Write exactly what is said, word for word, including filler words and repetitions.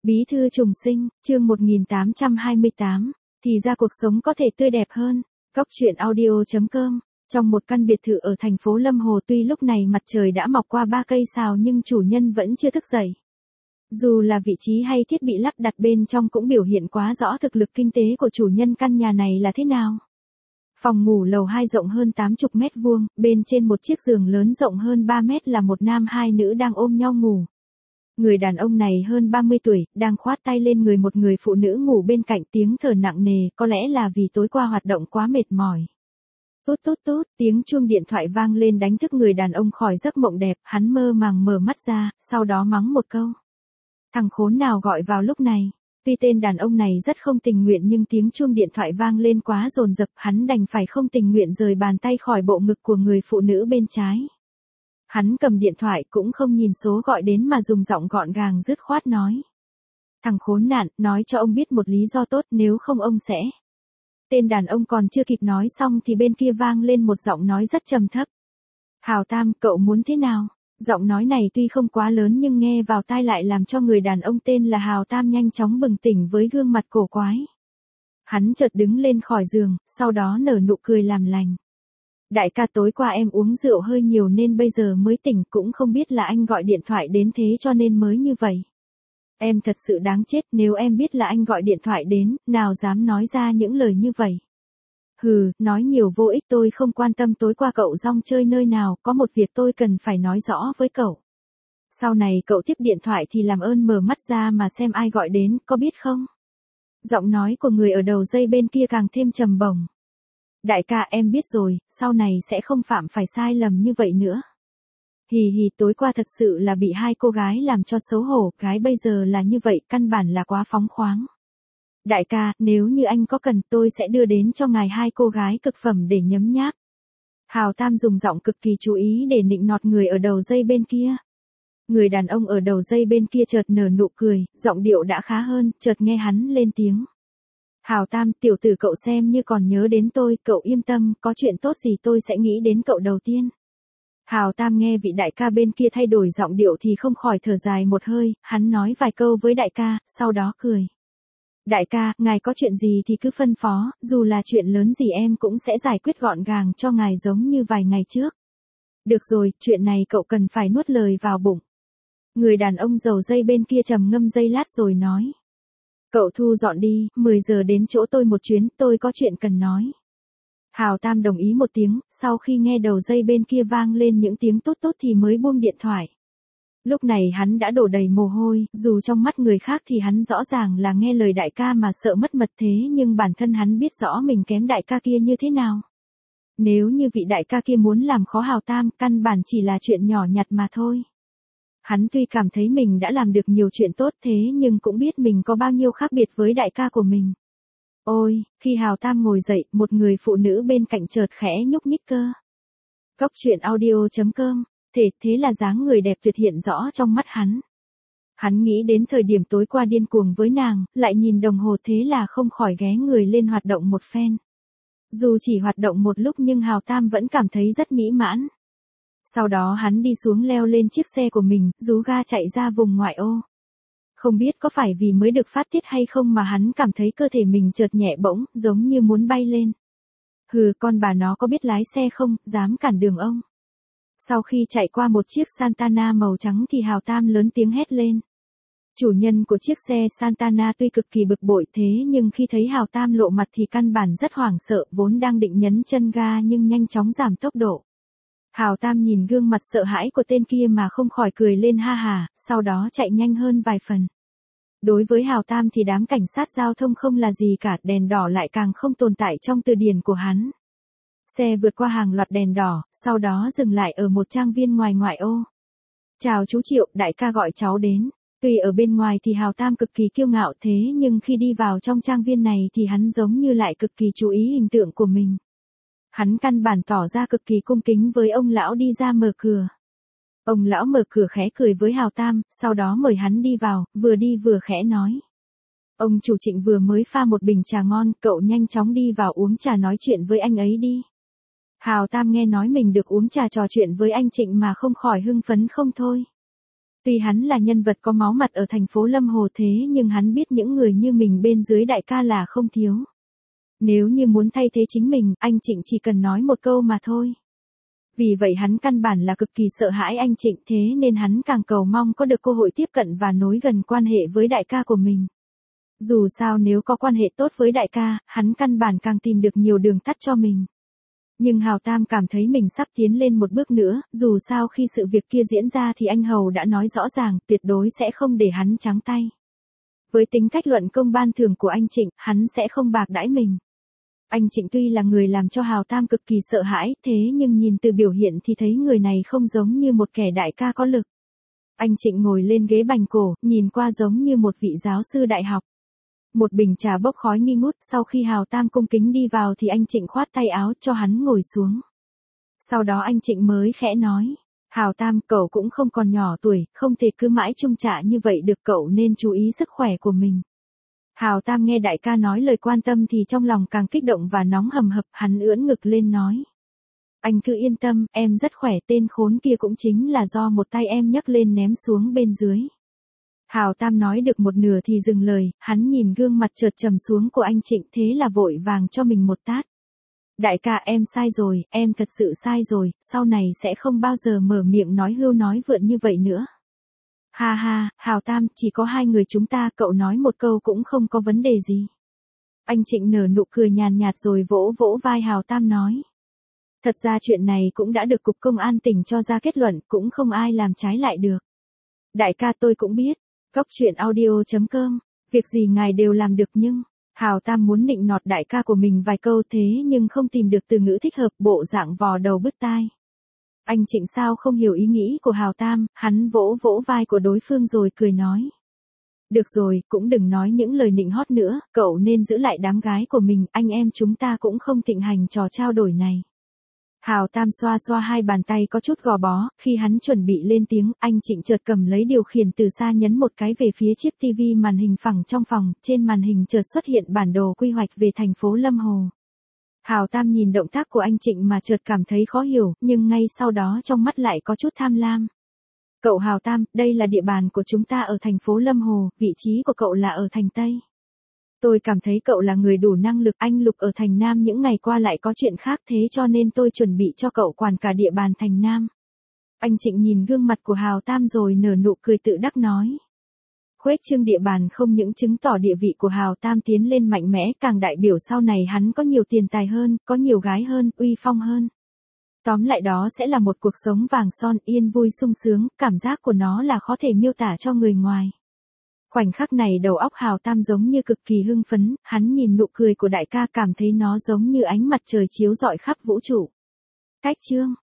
Bí thư trùng sinh, chương một nghìn tám trăm hai mươi tám, thì ra cuộc sống có thể tươi đẹp hơn. Góc truyện audio chấm com. Trong một căn biệt thự ở thành phố Lâm Hồ, tuy lúc này mặt trời đã mọc qua ba cây sào nhưng chủ nhân vẫn chưa thức dậy. Dù là vị trí hay thiết bị lắp đặt bên trong cũng biểu hiện quá rõ thực lực kinh tế của chủ nhân căn nhà này là thế nào. Phòng ngủ lầu hai rộng hơn tám mươi mét vuông, bên trên một chiếc giường lớn rộng hơn ba mét là một nam hai nữ đang ôm nhau ngủ. Người đàn ông này hơn ba mươi tuổi, đang khoát tay lên người một người phụ nữ ngủ bên cạnh, tiếng thở nặng nề, có lẽ là vì tối qua hoạt động quá mệt mỏi. Tút tút tút, tiếng chuông điện thoại vang lên đánh thức người đàn ông khỏi giấc mộng đẹp, hắn mơ màng mở mắt ra, sau đó mắng một câu. Thằng khốn nào gọi vào lúc này? Tuy tên đàn ông này rất không tình nguyện nhưng tiếng chuông điện thoại vang lên quá dồn dập, hắn đành phải không tình nguyện rời bàn tay khỏi bộ ngực của người phụ nữ bên trái. Hắn cầm điện thoại cũng không nhìn số gọi đến mà dùng giọng gọn gàng dứt khoát nói. Thằng khốn nạn, nói cho ông biết một lý do tốt, nếu không ông sẽ... Tên đàn ông còn chưa kịp nói xong thì bên kia vang lên một giọng nói rất trầm thấp. Hào Tam, cậu muốn thế nào? Giọng nói này tuy không quá lớn nhưng nghe vào tai lại làm cho người đàn ông tên là Hào Tam nhanh chóng bừng tỉnh với gương mặt cổ quái. Hắn chợt đứng lên khỏi giường, sau đó nở nụ cười làm lành. Đại ca, tối qua em uống rượu hơi nhiều nên bây giờ mới tỉnh, cũng không biết là anh gọi điện thoại đến thế cho nên mới như vậy. Em thật sự đáng chết, nếu em biết là anh gọi điện thoại đến, nào dám nói ra những lời như vậy. Hừ, nói nhiều vô ích, tôi không quan tâm tối qua cậu rong chơi nơi nào, có một việc tôi cần phải nói rõ với cậu. Sau này cậu tiếp điện thoại thì làm ơn mở mắt ra mà xem ai gọi đến, có biết không? Giọng nói của người ở đầu dây bên kia càng thêm trầm bổng. Đại ca, em biết rồi, sau này sẽ không phạm phải sai lầm như vậy nữa. Hì hì, tối qua thật sự là bị hai cô gái làm cho xấu hổ, cái bây giờ là như vậy, căn bản là quá phóng khoáng. Đại ca, nếu như anh có cần tôi sẽ đưa đến cho ngài hai cô gái cực phẩm để nhấm nháp. Hào Tam dùng giọng cực kỳ chú ý để nịnh nọt người ở đầu dây bên kia. Người đàn ông ở đầu dây bên kia chợt nở nụ cười, giọng điệu đã khá hơn, chợt nghe hắn lên tiếng. Hào Tam, tiểu tử cậu xem như còn nhớ đến tôi, cậu yên tâm, có chuyện tốt gì tôi sẽ nghĩ đến cậu đầu tiên. Hào Tam nghe vị đại ca bên kia thay đổi giọng điệu thì không khỏi thở dài một hơi, hắn nói vài câu với đại ca, sau đó cười. Đại ca, ngài có chuyện gì thì cứ phân phó, dù là chuyện lớn gì em cũng sẽ giải quyết gọn gàng cho ngài giống như vài ngày trước. Được rồi, chuyện này cậu cần phải nuốt lời vào bụng. Người đàn ông dầu dây bên kia trầm ngâm giây lát rồi nói. Cậu thu dọn đi, mười giờ đến chỗ tôi một chuyến, tôi có chuyện cần nói. Hào Tam đồng ý một tiếng, sau khi nghe đầu dây bên kia vang lên những tiếng tốt tốt thì mới buông điện thoại. Lúc này hắn đã đổ đầy mồ hôi, dù trong mắt người khác thì hắn rõ ràng là nghe lời đại ca mà sợ mất mật thế nhưng bản thân hắn biết rõ mình kém đại ca kia như thế nào. Nếu như vị đại ca kia muốn làm khó Hào Tam, căn bản chỉ là chuyện nhỏ nhặt mà thôi. Hắn tuy cảm thấy mình đã làm được nhiều chuyện tốt thế nhưng cũng biết mình có bao nhiêu khác biệt với đại ca của mình. Ôi, khi Hào Tam ngồi dậy, một người phụ nữ bên cạnh chợt khẽ nhúc nhích cơ. Góc truyện audio chấm com, thế thế là dáng người đẹp tuyệt hiện rõ trong mắt hắn. Hắn nghĩ đến thời điểm tối qua điên cuồng với nàng, lại nhìn đồng hồ thế là không khỏi ghé người lên hoạt động một phen. Dù chỉ hoạt động một lúc nhưng Hào Tam vẫn cảm thấy rất mỹ mãn. Sau đó hắn đi xuống leo lên chiếc xe của mình, rú ga chạy ra vùng ngoại ô. Không biết có phải vì mới được phát tiết hay không mà hắn cảm thấy cơ thể mình chợt nhẹ bỗng, giống như muốn bay lên. Hừ, con bà nó có biết lái xe không, dám cản đường ông. Sau khi chạy qua một chiếc Santana màu trắng thì Hào Tam lớn tiếng hét lên. Chủ nhân của chiếc xe Santana tuy cực kỳ bực bội thế nhưng khi thấy Hào Tam lộ mặt thì căn bản rất hoảng sợ, vốn đang định nhấn chân ga nhưng nhanh chóng giảm tốc độ. Hào Tam nhìn gương mặt sợ hãi của tên kia mà không khỏi cười lên ha hà, sau đó chạy nhanh hơn vài phần. Đối với Hào Tam thì đám cảnh sát giao thông không là gì cả, đèn đỏ lại càng không tồn tại trong từ điển của hắn. Xe vượt qua hàng loạt đèn đỏ, sau đó dừng lại ở một trang viên ngoài ngoại ô. Chào chú Triệu, đại ca gọi cháu đến. Tuy ở bên ngoài thì Hào Tam cực kỳ kiêu ngạo thế nhưng khi đi vào trong trang viên này thì hắn giống như lại cực kỳ chú ý hình tượng của mình. Hắn căn bản tỏ ra cực kỳ cung kính với ông lão đi ra mở cửa. Ông lão mở cửa khẽ cười với Hào Tam, sau đó mời hắn đi vào, vừa đi vừa khẽ nói. Ông chủ Trịnh vừa mới pha một bình trà ngon, cậu nhanh chóng đi vào uống trà nói chuyện với anh ấy đi. Hào Tam nghe nói mình được uống trà trò chuyện với anh Trịnh mà không khỏi hưng phấn không thôi. Tuy hắn là nhân vật có máu mặt ở thành phố Lâm Hồ thế nhưng hắn biết những người như mình bên dưới đại ca là không thiếu. Nếu như muốn thay thế chính mình, anh Trịnh chỉ cần nói một câu mà thôi. Vì vậy hắn căn bản là cực kỳ sợ hãi anh Trịnh, thế nên hắn càng cầu mong có được cơ hội tiếp cận và nối gần quan hệ với đại ca của mình. Dù sao nếu có quan hệ tốt với đại ca, hắn căn bản càng tìm được nhiều đường tắt cho mình. Nhưng Hào Tam cảm thấy mình sắp tiến lên một bước nữa, dù sao khi sự việc kia diễn ra thì anh Hầu đã nói rõ ràng, tuyệt đối sẽ không để hắn trắng tay. Với tính cách luận công ban thưởng của anh Trịnh, hắn sẽ không bạc đãi mình. Anh Trịnh tuy là người làm cho Hào Tam cực kỳ sợ hãi, thế nhưng nhìn từ biểu hiện thì thấy người này không giống như một kẻ đại ca có lực. Anh Trịnh ngồi lên ghế bành cổ, nhìn qua giống như một vị giáo sư đại học. Một bình trà bốc khói nghi ngút, sau khi Hào Tam cung kính đi vào thì anh Trịnh khoát tay áo cho hắn ngồi xuống. Sau đó anh Trịnh mới khẽ nói, Hào Tam, cậu cũng không còn nhỏ tuổi, không thể cứ mãi trung trạ như vậy được, cậu nên chú ý sức khỏe của mình. Hào Tam nghe đại ca nói lời quan tâm thì trong lòng càng kích động và nóng hầm hập, hắn ưỡn ngực lên nói. Anh cứ yên tâm, em rất khỏe, tên khốn kia cũng chính là do một tay em nhấc lên ném xuống bên dưới. Hào Tam nói được một nửa thì dừng lời, hắn nhìn gương mặt chợt trầm xuống của anh Trịnh thế là vội vàng cho mình một tát. Đại ca, em sai rồi, em thật sự sai rồi, sau này sẽ không bao giờ mở miệng nói hưu nói vượn như vậy nữa. Ha ha, Hào Tam, chỉ có hai người chúng ta, cậu nói một câu cũng không có vấn đề gì. Anh Trịnh nở nụ cười nhàn nhạt rồi vỗ vỗ vai Hào Tam nói. Thật ra chuyện này cũng đã được Cục Công an tỉnh cho ra kết luận, cũng không ai làm trái lại được. Đại ca, tôi cũng biết. Góc truyện audio chấm com, việc gì ngài đều làm được nhưng, Hào Tam muốn nịnh nọt đại ca của mình vài câu thế nhưng không tìm được từ ngữ thích hợp, bộ dạng vò đầu bứt tai. Anh Trịnh sao không hiểu ý nghĩ của Hào Tam, hắn vỗ vỗ vai của đối phương rồi cười nói. Được rồi, cũng đừng nói những lời nịnh hót nữa, cậu nên giữ lại đám gái của mình, anh em chúng ta cũng không thịnh hành trò trao đổi này. Hào Tam xoa xoa hai bàn tay có chút gò bó, khi hắn chuẩn bị lên tiếng, anh Trịnh chợt cầm lấy điều khiển từ xa nhấn một cái về phía chiếc tivi màn hình phẳng trong phòng, trên màn hình chợt xuất hiện bản đồ quy hoạch về thành phố Lâm Hồ. Hào Tam nhìn động tác của anh Trịnh mà chợt cảm thấy khó hiểu, nhưng ngay sau đó trong mắt lại có chút tham lam. Cậu Hào Tam, đây là địa bàn của chúng ta ở thành phố Lâm Hồ, vị trí của cậu là ở thành Tây. Tôi cảm thấy cậu là người đủ năng lực, anh Lục ở thành Nam những ngày qua lại có chuyện khác thế cho nên tôi chuẩn bị cho cậu quản cả địa bàn thành Nam. Anh Trịnh nhìn gương mặt của Hào Tam rồi nở nụ cười tự đắc nói. Khuếch trương địa bàn không những chứng tỏ địa vị của Hào Tam tiến lên mạnh mẽ, càng đại biểu sau này hắn có nhiều tiền tài hơn, có nhiều gái hơn, uy phong hơn. Tóm lại đó sẽ là một cuộc sống vàng son, yên vui sung sướng, cảm giác của nó là khó thể miêu tả cho người ngoài. Khoảnh khắc này đầu óc Hào Tam giống như cực kỳ hưng phấn, hắn nhìn nụ cười của đại ca cảm thấy nó giống như ánh mặt trời chiếu rọi khắp vũ trụ. Cách chương